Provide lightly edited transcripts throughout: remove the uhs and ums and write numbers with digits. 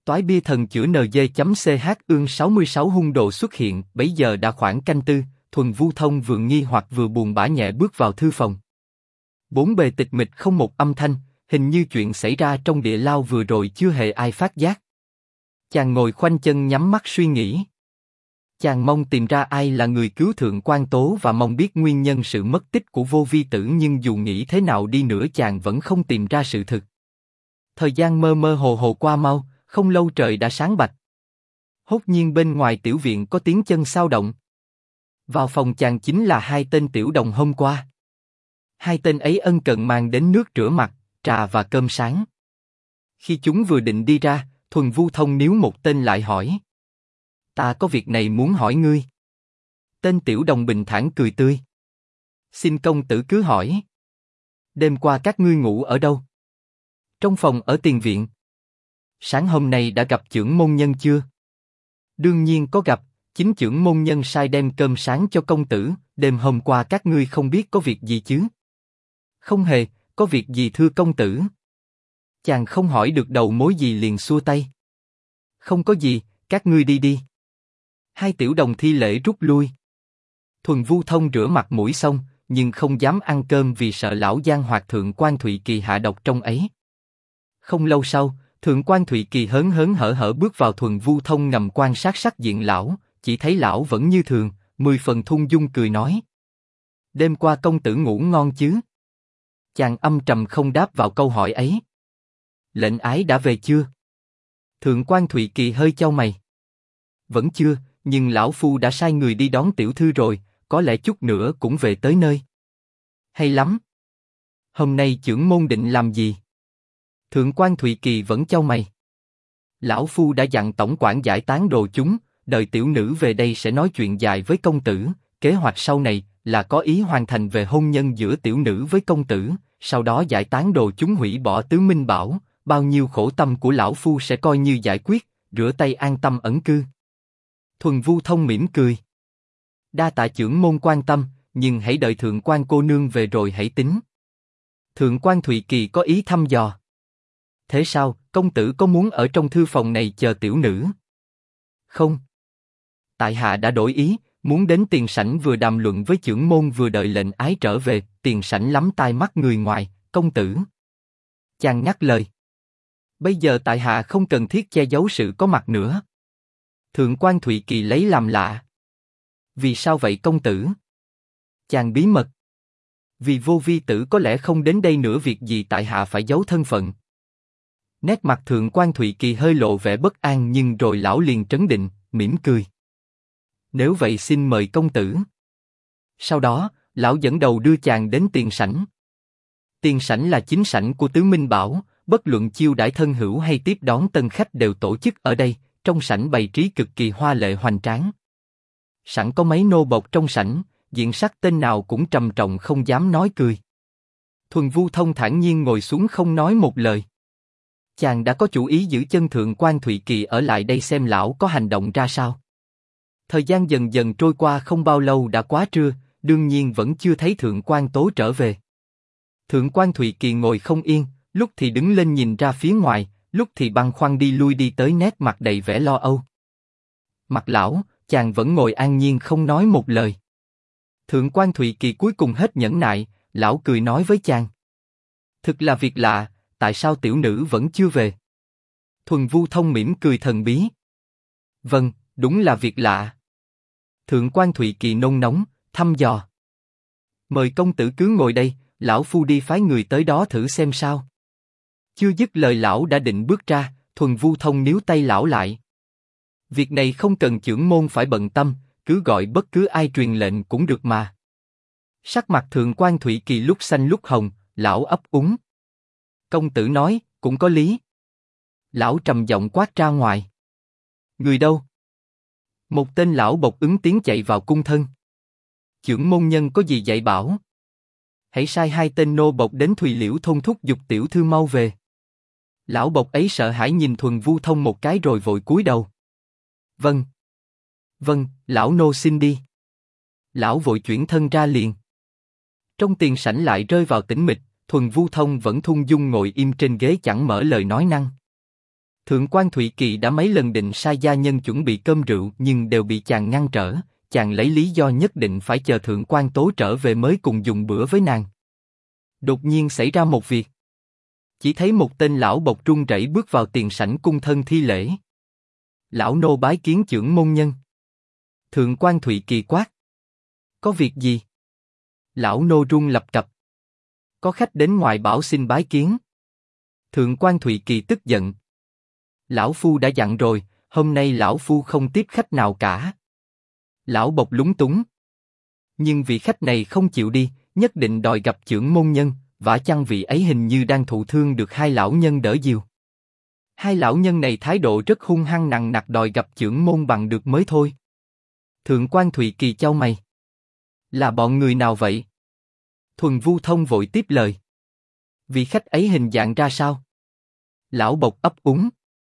Toái bia thần chữa NG.ch ương 66 hung đồ xuất hiện, bấy giờ đã khoảng canh tư, Thuần Vu Thông vừa nghi hoặc vừa buồn bã nhẹ bước vào thư phòng. Bốn bề tịch mịch không một âm thanh, hình như chuyện xảy ra trong địa lao vừa rồi chưa hề ai phát giác. Chàng ngồi khoanh chân nhắm mắt suy nghĩ. Chàng mong tìm ra ai là người cứu Thượng Quan Tố và mong biết nguyên nhân sự mất tích của Vô Vi Tử, nhưng dù nghĩ thế nào đi nữa chàng vẫn không tìm ra sự thực. Thời gian mơ mơ hồ hồ qua mau, không lâu trời đã sáng bạch. Hốt nhiên bên ngoài tiểu viện có tiếng chân xao động. Vào phòng chàng chính là hai tên tiểu đồng hôm qua. Hai tên ấy ân cần mang đến nước rửa mặt, trà và cơm sáng. Khi chúng vừa định đi ra, Thuần Vu Thông níu một tên lại hỏi: "Ta có việc này muốn hỏi ngươi." Tên tiểu đồng bình thản cười tươi: "Xin công tử cứ hỏi." "Đêm qua các ngươi ngủ ở đâu?" "Trong phòng ở tiền viện." "Sáng hôm nay đã gặp chưởng môn nhân chưa?" "Đương nhiên có gặp, chính chưởng môn nhân sai đem cơm sáng cho công tử. Đêm hôm qua các ngươi không biết có việc gì chứ?" "Không hề, có việc gì thưa công tử?" Chàng không hỏi được đầu mối gì liền xua tay: "Không có gì, các ngươi đi đi." Hai tiểu đồng thi lễ rút lui. Thuần Vu Thông rửa mặt mũi xong, nhưng không dám ăn cơm vì sợ lão giang hoặc Thượng Quan Thụy Kỳ hạ độc trong ấy. Không lâu sau, Thượng Quan Thụy Kỳ hớn hớn hở hở bước vào. Thuần Vu Thông ngầm quan sát sắc diện lão, chỉ thấy lão vẫn như thường, 10 phần thung dung cười nói: "Đêm qua công tử ngủ ngon chứ?" Chàng âm trầm không đáp vào câu hỏi ấy. "Lệnh ái đã về chưa?" Thượng Quan Thụy Kỳ hơi chau mày. "Vẫn chưa, nhưng lão phu đã sai người đi đón tiểu thư rồi, có lẽ chút nữa cũng về tới nơi." "Hay lắm. Hôm nay chưởng môn định làm gì?" Thượng Quan Thụy Kỳ vẫn chau mày. "Lão phu đã dặn tổng quản giải tán đồ chúng, đợi tiểu nữ về đây sẽ nói chuyện dài với công tử. Kế hoạch sau này là có ý hoàn thành về hôn nhân giữa tiểu nữ với công tử, sau đó giải tán đồ chúng, hủy bỏ Tứ Minh Bảo, bao nhiêu khổ tâm của lão phu sẽ coi như giải quyết, rửa tay an tâm ẩn cư." Thuần Vu Thông mỉm cười: "Đa tạ chưởng môn quan tâm, nhưng hãy đợi Thượng Quan cô nương về rồi hãy tính." Thượng Quan Thụy Kỳ có ý thăm dò: "Thế sao, công tử có muốn ở trong thư phòng này chờ tiểu nữ?" "Không. Tại hạ đã đổi ý, muốn đến tiền sảnh vừa đàm luận với chưởng môn vừa đợi lệnh ái trở về. Tiền sảnh lắm tai mắt người ngoài, công tử." Chàng ngắt lời: "Bây giờ tại hạ không cần thiết che giấu sự có mặt nữa." Thượng Quan Thụy Kỳ lấy làm lạ: "Vì sao vậy công tử?" Chàng bí mật: "Vì Vô Vi Tử có lẽ không đến đây nữa, việc gì tại hạ phải giấu thân phận." Nét mặt Thượng Quan Thụy Kỳ hơi lộ vẻ bất an, nhưng rồi lão liền trấn định, mỉm cười: "Nếu vậy xin mời công tử." Sau đó, lão dẫn đầu đưa chàng đến tiền sảnh. Tiền sảnh là chính sảnh của Tứ Minh Bảo, bất luận chiêu đãi thân hữu hay tiếp đón tân khách đều tổ chức ở đây. Trong sảnh bày trí cực kỳ hoa lệ hoành tráng. Sẵn có mấy nô bộc trong sảnh, diện sắc tên nào cũng trầm trọng không dám nói cười. Thuần Vu Thông thản nhiên ngồi xuống không nói một lời. Chàng đã có chủ ý giữ chân Thượng Quan Thụy Kỳ ở lại đây xem lão có hành động ra sao. Thời gian dần dần trôi qua, không bao lâu đã quá trưa, đương nhiên vẫn chưa thấy Thượng Quan Tố trở về. Thượng Quan Thụy Kỳ ngồi không yên, lúc thì đứng lên nhìn ra phía ngoài, lúc thì băn khoăn đi lui đi tới, nét mặt đầy vẻ lo âu. Mặt lão, chàng vẫn ngồi an nhiên không nói một lời. Thượng Quan Thụy Kỳ cuối cùng hết nhẫn nại, lão cười nói với chàng: "Thực là việc lạ, tại sao tiểu nữ vẫn chưa về?" Thuần Vu Thông mỉm cười thần bí: "Vâng, đúng là việc lạ." Thượng Quan Thụy Kỳ nôn nóng, thăm dò: "Mời công tử cứ ngồi đây, lão phu đi phái người tới đó thử xem sao." Chưa dứt lời lão đã định bước ra, Thuần Vu Thông níu tay lão lại: "Việc này không cần chưởng môn phải bận tâm, cứ gọi bất cứ ai truyền lệnh cũng được mà." Sắc mặt Thượng Quan Thụy Kỳ lúc xanh lúc hồng, lão ấp úng: "Công tử nói cũng có lý." Lão trầm giọng quát ra ngoài: "Người đâu?" Một tên lão bộc ứng tiếng chạy vào cung thân: "Chưởng môn nhân có gì dạy bảo?" "Hãy sai hai tên nô bộc đến Thùy Liễu thôn thúc giục tiểu thư mau về." Lão bộc ấy sợ hãi nhìn Thuần Vu Thông một cái rồi vội cúi đầu: "Vâng, vâng, lão nô xin đi." Lão vội chuyển thân ra liền. Trong tiền sảnh lại rơi vào tĩnh mịch, Thuần Vu Thông vẫn thung dung ngồi im trên ghế chẳng mở lời nói năng. Thượng quan Thụy Kỳ đã mấy lần định sai gia nhân chuẩn bị cơm rượu nhưng đều bị chàng ngăn trở, chàng lấy lý do nhất định phải chờ Thượng quan Tố trở về mới cùng dùng bữa với nàng. Đột nhiên xảy ra một việc. Chỉ thấy một tên lão bộc run rẩy bước vào tiền sảnh cung thân thi lễ. Lão nô bái kiến chưởng môn nhân. Thượng quan Thụy Kỳ quát. Có việc gì? Lão nô run lập cập. Có khách đến ngoài bảo xin bái kiến. Thượng quan Thụy Kỳ tức giận. Lão phu đã dặn rồi, hôm nay lão phu không tiếp khách nào cả. Lão bộc lúng túng. Nhưng vị khách này không chịu đi, nhất định đòi gặp chưởng môn nhân, vả chăng vị ấy hình như đang thụ thương được hai lão nhân đỡ dìu. Hai lão nhân này thái độ rất hung hăng nặng nặc đòi gặp chưởng môn bằng được mới thôi. Thượng quan Thụy Kỳ chau mày. Là bọn người nào vậy? Thuần Vu Thông vội tiếp lời. Vị khách ấy hình dạng ra sao? Lão bộc ấp úng.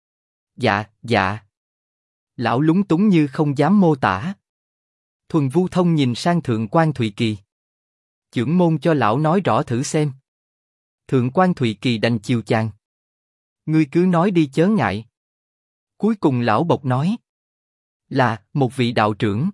Dạ. Lão lúng túng như không dám mô tả. Thuần Vu Thông nhìn sang Thượng quan Thụy Kỳ. Chưởng môn cho lão nói rõ thử xem. Thượng quan Thụy Kỳ đành chiều chàng. Ngươi cứ nói đi chớ ngại. Cuối cùng lão bộc nói. Là, một vị đạo trưởng.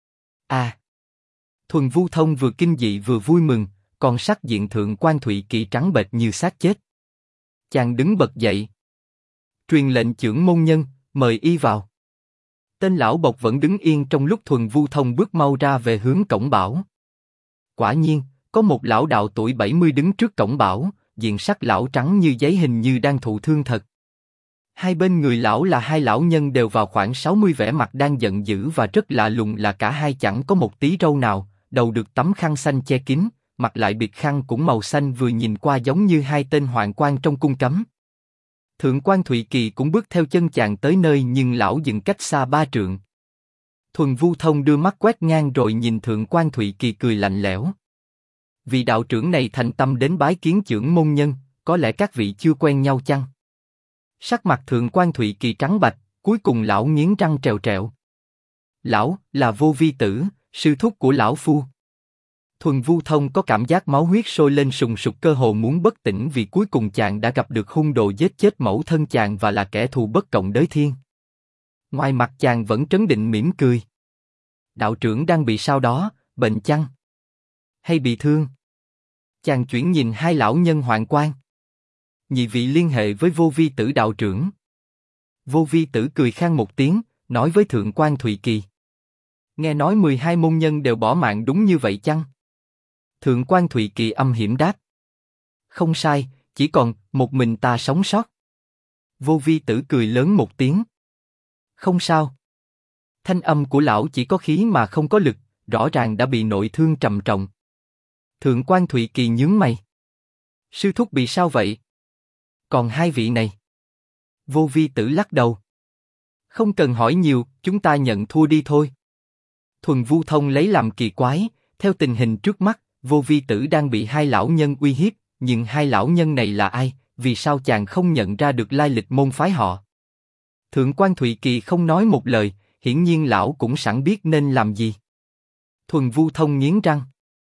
À. Thuần Vu Thông vừa kinh dị vừa vui mừng, còn sắc diện Thượng quan Thụy Kỳ trắng bệch như xác chết. Chàng đứng bật dậy. Truyền lệnh chưởng môn nhân, mời y vào. Tên lão bộc vẫn đứng yên trong lúc Thuần Vu Thông bước mau ra về hướng cổng bảo. Quả nhiên, có một lão đạo tuổi 70 đứng trước cổng bảo, diện sắc lão trắng như giấy hình như đang thụ thương thật. Hai bên người lão là hai lão nhân đều vào khoảng 60 vẻ mặt đang giận dữ và rất lạ lùng là cả hai chẳng có một tí râu nào, đầu được tấm khăn xanh che kín, mặt lại bịt khăn cũng màu xanh vừa nhìn qua giống như hai tên hoạn quan trong cung cấm. Thượng quan Thụy Kỳ cũng bước theo chân chàng tới nơi nhưng lão dừng cách xa 3 trượng. Thuần Vu Thông đưa mắt quét ngang rồi nhìn Thượng quan Thụy Kỳ cười lạnh lẽo. Vị đạo trưởng này thành tâm đến bái kiến chưởng môn nhân, có lẽ các vị chưa quen nhau chăng? Sắc mặt Thượng quan Thụy Kỳ trắng bạch, cuối cùng lão nghiến răng trèo trẹo. Lão là Vô Vi Tử, sư thúc của lão phu. Thuần Vu Thông có cảm giác máu huyết sôi lên sùng sục cơ hồ muốn bất tỉnh vì cuối cùng chàng đã gặp được hung đồ giết chết mẫu thân chàng và là kẻ thù bất cộng đới thiên. Ngoài mặt chàng vẫn trấn định mỉm cười. Đạo trưởng đang bị sao đó, bệnh chăng? Hay bị thương? Chàng chuyển nhìn hai lão nhân hoạn quan. Nhị vị liên hệ với Vô Vi Tử đạo trưởng. Vô Vi Tử cười khan một tiếng, nói với Thượng quan Thụy Kỳ. Nghe nói 12 môn nhân đều bỏ mạng đúng như vậy chăng? Thượng quan Thụy Kỳ âm hiểm đáp. Không sai, chỉ còn một mình ta sống sót. Vô Vi Tử cười lớn một tiếng. Không sao. Thanh âm của lão chỉ có khí mà không có lực, rõ ràng đã bị nội thương trầm trọng. Thượng quan Thụy Kỳ nhướng mày. Sư thúc bị sao vậy? Còn hai vị này? Vô Vi Tử lắc đầu. Không cần hỏi nhiều, chúng ta nhận thua đi thôi. Thuần Vu Thông lấy làm kỳ quái, theo tình hình trước mắt, Vô Vi Tử đang bị hai lão nhân uy hiếp, nhưng hai lão nhân này là ai? Vì sao chàng không nhận ra được lai lịch môn phái họ? Thượng quan Thụy Kỳ không nói một lời, hiển nhiên lão cũng sẵn biết nên làm gì. Thuần Vu Thông nghiến răng.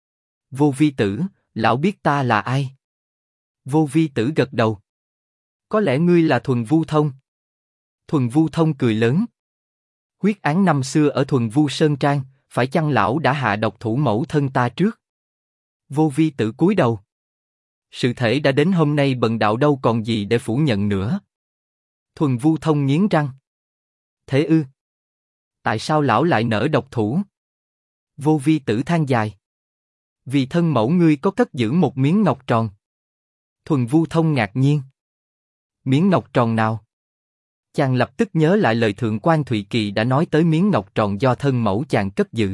Vô Vi Tử, lão biết ta là ai? Vô Vi Tử gật đầu. Có lẽ ngươi là Thuần Vu Thông. Thuần Vu Thông cười lớn. Huyết án năm xưa ở Thuần Vu Sơn Trang, phải chăng lão đã hạ độc thủ mẫu thân ta trước? Vô Vi Tử cúi đầu. Sự thể đã đến hôm nay bần đạo đâu còn gì để phủ nhận nữa. Thuần Vu Thông nghiến răng. Thế ư? Tại sao lão lại nỡ độc thủ? Vô Vi Tử than dài. Vì thân mẫu ngươi có cất giữ một miếng ngọc tròn. Thuần Vu Thông ngạc nhiên. Miếng ngọc tròn nào? Chàng lập tức nhớ lại lời Thượng quan Thụy Kỳ đã nói tới miếng ngọc tròn do thân mẫu chàng cất giữ.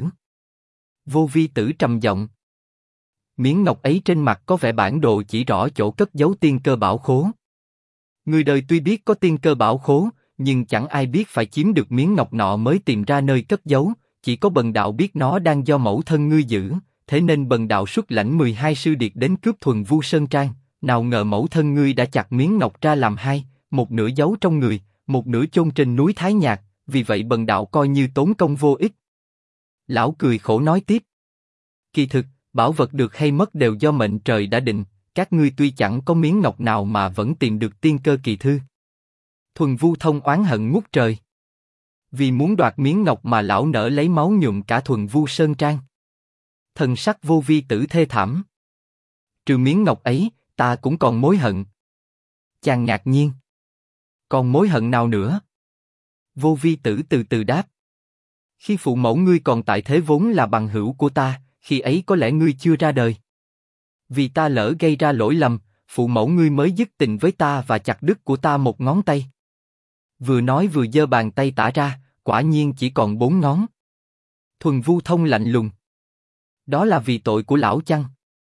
Vô Vi Tử trầm giọng. Miếng ngọc ấy trên mặt có vẻ bản đồ chỉ rõ chỗ cất giấu tiên cơ bảo khố. Người đời tuy biết có tiên cơ bảo khố, nhưng chẳng ai biết phải chiếm được miếng ngọc nọ mới tìm ra nơi cất giấu, chỉ có bần đạo biết nó đang do mẫu thân ngươi giữ, thế nên bần đạo xuất lãnh 12 sư điệt đến cướp Thuần Vu Sơn Trang, nào ngờ mẫu thân ngươi đã chặt miếng ngọc ra làm hai, một nửa giấu trong người, một nửa chôn trên núi Thái Nhạc, vì vậy bần đạo coi như tốn công vô ích. Lão cười khổ nói tiếp. Kỳ thực, bảo vật được hay mất đều do mệnh trời đã định, các ngươi tuy chẳng có miếng ngọc nào mà vẫn tìm được tiên cơ kỳ thư. Thuần Vu Thông oán hận ngút trời. Vì muốn đoạt miếng ngọc mà lão nỡ lấy máu nhuộm cả Thuần Vu Sơn Trang. Thần sắc Vô Vi Tử thê thảm. Trừ miếng ngọc ấy, ta cũng còn mối hận. Chàng ngạc nhiên. Còn mối hận nào nữa? Vô Vi Tử từ từ đáp. Khi phụ mẫu ngươi còn tại thế vốn là bằng hữu của ta, khi ấy có lẽ ngươi chưa ra đời. Vì ta lỡ gây ra lỗi lầm, phụ mẫu ngươi mới dứt tình với ta và chặt đứt của ta một ngón tay. Vừa nói vừa giơ bàn tay tả ra, quả nhiên chỉ còn 4 ngón. Thuần Vu Thông lạnh lùng. Đó là vì tội của lão chăng?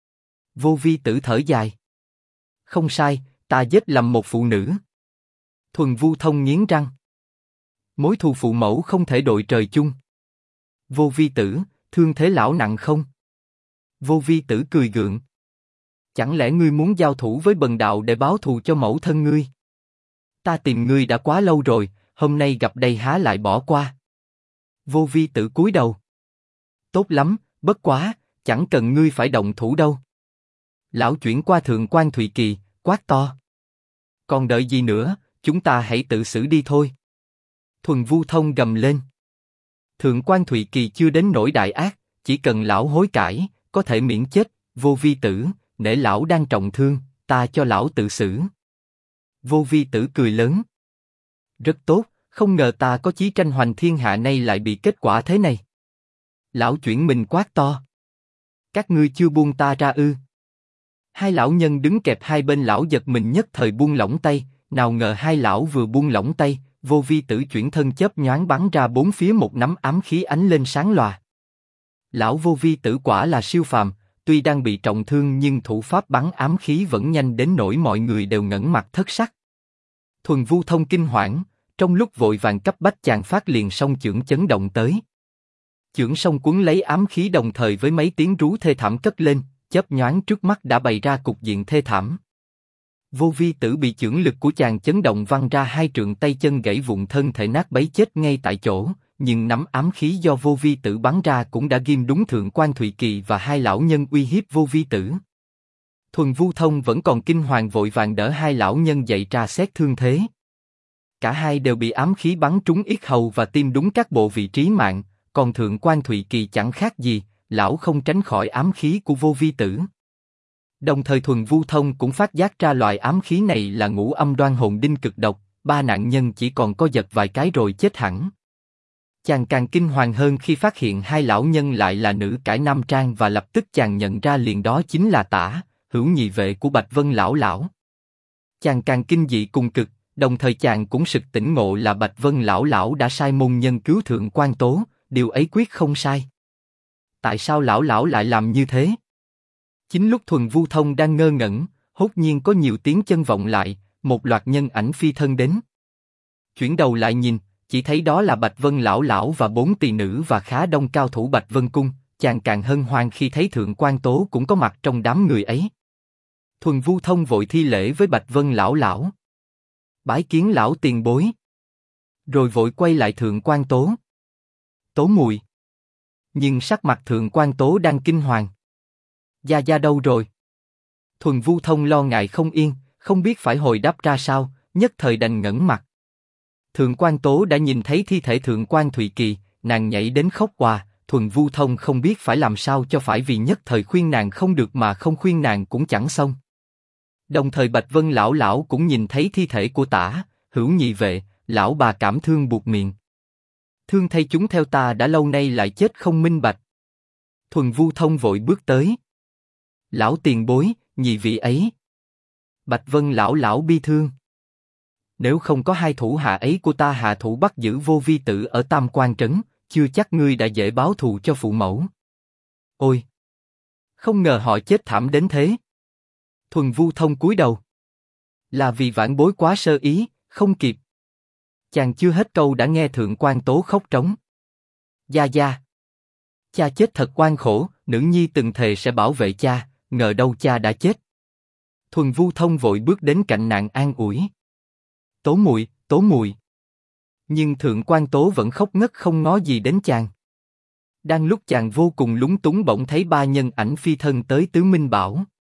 Vô Vi Tử thở dài. Không sai, ta giết lầm một phụ nữ. Thuần Vu Thông nghiến răng. Mối thù phụ mẫu không thể đội trời chung. Vô Vi Tử, thương thế lão nặng không? Vô Vi Tử cười gượng. Chẳng lẽ ngươi muốn giao thủ với bần đạo để báo thù cho mẫu thân ngươi? Ta tìm ngươi đã quá lâu rồi, hôm nay gặp đây há lại bỏ qua? Vô Vi Tử cúi đầu. Tốt lắm, bất quá, chẳng cần ngươi phải động thủ đâu. Lão chuyển qua Thượng Quan Thụy Kỳ, quát to. Còn đợi gì nữa, chúng ta hãy tự xử đi thôi. Thuần Vu Thông gầm lên. Thượng Quan Thụy Kỳ chưa đến nỗi đại ác, chỉ cần lão hối cải, có thể miễn chết. Vô Vi Tử, nể lão đang trọng thương, ta cho lão tự xử. Vô Vi Tử cười lớn. Rất tốt, không ngờ ta có chí tranh hoành thiên hạ nay lại bị kết quả thế này. Lão chuyển mình quát to. Các ngươi chưa buông ta ra ư? Hai lão nhân đứng kẹp hai bên lão giật mình nhất thời buông lỏng tay, nào ngờ hai lão vừa buông lỏng tay, Vô Vi Tử chuyển thân chớp nhoáng bắn ra bốn phía một nắm ám khí ánh lên sáng lòa. Lão Vô Vi Tử quả là siêu phàm, tuy đang bị trọng thương nhưng thủ pháp bắn ám khí vẫn nhanh đến nỗi mọi người đều ngẩn mặt thất sắc. Thuần Vu Thông kinh hoảng, trong lúc vội vàng cấp bách chàng phát liền song chưởng chấn động tới. Chưởng song cuốn lấy ám khí đồng thời với mấy tiếng rú thê thảm cất lên, chớp nhoáng trước mắt đã bày ra cục diện thê thảm. Vô Vi Tử bị chưởng lực của chàng chấn động văng ra hai trượng, tay chân gãy vụn, thân thể nát bấy chết ngay tại chỗ, nhưng nắm ám khí do Vô Vi Tử bắn ra cũng đã ghim đúng Thượng Quan Thụy Kỳ và hai lão nhân uy hiếp Vô Vi Tử. Thuần Vu Thông vẫn còn kinh hoàng vội vàng đỡ hai lão nhân dậy tra xét thương thế. Cả hai đều bị ám khí bắn trúng yết hầu và tim đúng các bộ vị trí mạng, còn Thượng Quan Thụy Kỳ chẳng khác gì, lão không tránh khỏi ám khí của Vô Vi Tử. Đồng thời Thuần Vu Thông cũng phát giác ra loại ám khí này là ngũ âm đoan hồn đinh cực độc, ba nạn nhân chỉ còn co giật vài cái rồi chết hẳn. Chàng càng kinh hoàng hơn khi phát hiện hai lão nhân lại là nữ cải nam trang và lập tức chàng nhận ra liền đó chính là Tả, hữu nhị vệ của Bạch Vân lão lão. Chàng càng kinh dị cùng cực, đồng thời chàng cũng sực tỉnh ngộ là Bạch Vân lão lão đã sai môn nhân cứu Thượng Quan Tố, điều ấy quyết không sai. Tại sao lão lão lại làm như thế? Chính lúc Thuần Vu Thông đang ngơ ngẩn, hốt nhiên có nhiều tiếng chân vọng lại, một loạt nhân ảnh phi thân đến. Chuyển đầu lại nhìn, chỉ thấy đó là Bạch Vân lão lão và 4 tỳ nữ và khá đông cao thủ Bạch Vân cung. Chàng càng hân hoan khi thấy Thượng Quan Tố cũng có mặt trong đám người ấy. Thuần Vu Thông vội thi lễ với Bạch Vân lão lão. Bái kiến lão tiền bối. Rồi vội quay lại Thượng Quan Tố. Tố muội. Nhưng sắc mặt Thượng Quan Tố đang kinh hoàng. Gia Gia đâu rồi? Thuần Vu Thông lo ngại không yên, không biết phải hồi đáp ra sao, nhất thời đành ngẩn mặt. Thượng Quan Tố đã nhìn thấy thi thể Thượng Quan Thụy Kỳ, nàng nhảy đến khóc òa. Thuần Vu Thông không biết phải làm sao cho phải, vì nhất thời khuyên nàng không được mà không khuyên nàng cũng chẳng xong. Đồng thời Bạch Vân lão lão cũng nhìn thấy thi thể của Tả, hữu nhị vệ, lão bà cảm thương buột miệng. Thương thay chúng theo ta đã lâu nay lại chết không minh bạch. Thuần Vu Thông vội bước tới. Lão tiền bối, nhị vị ấy. Bạch Vân lão lão bi thương. Nếu không có hai thủ hạ ấy của ta hạ thủ bắt giữ Vô Vi Tử ở Tam Quan trấn, chưa chắc ngươi đã dễ báo thù cho phụ mẫu. Ôi! Không ngờ họ chết thảm đến thế. Thuần Vu Thông cúi đầu. Là vì vãn bối quá sơ ý, không kịp. Chàng chưa hết câu đã nghe Thượng Quan Tố khóc trống. Gia Gia! Cha chết thật oan khổ, nữ nhi từng thề sẽ bảo vệ cha, ngờ đâu cha đã chết. Thuần Vu Thông vội bước đến cạnh nàng an ủi. Tố muội, Tố muội. Nhưng Thượng Quan Tố vẫn khóc ngất không ngó gì đến chàng. Đang lúc chàng vô cùng lúng túng bỗng thấy ba nhân ảnh phi thân tới Tứ Minh Bảo.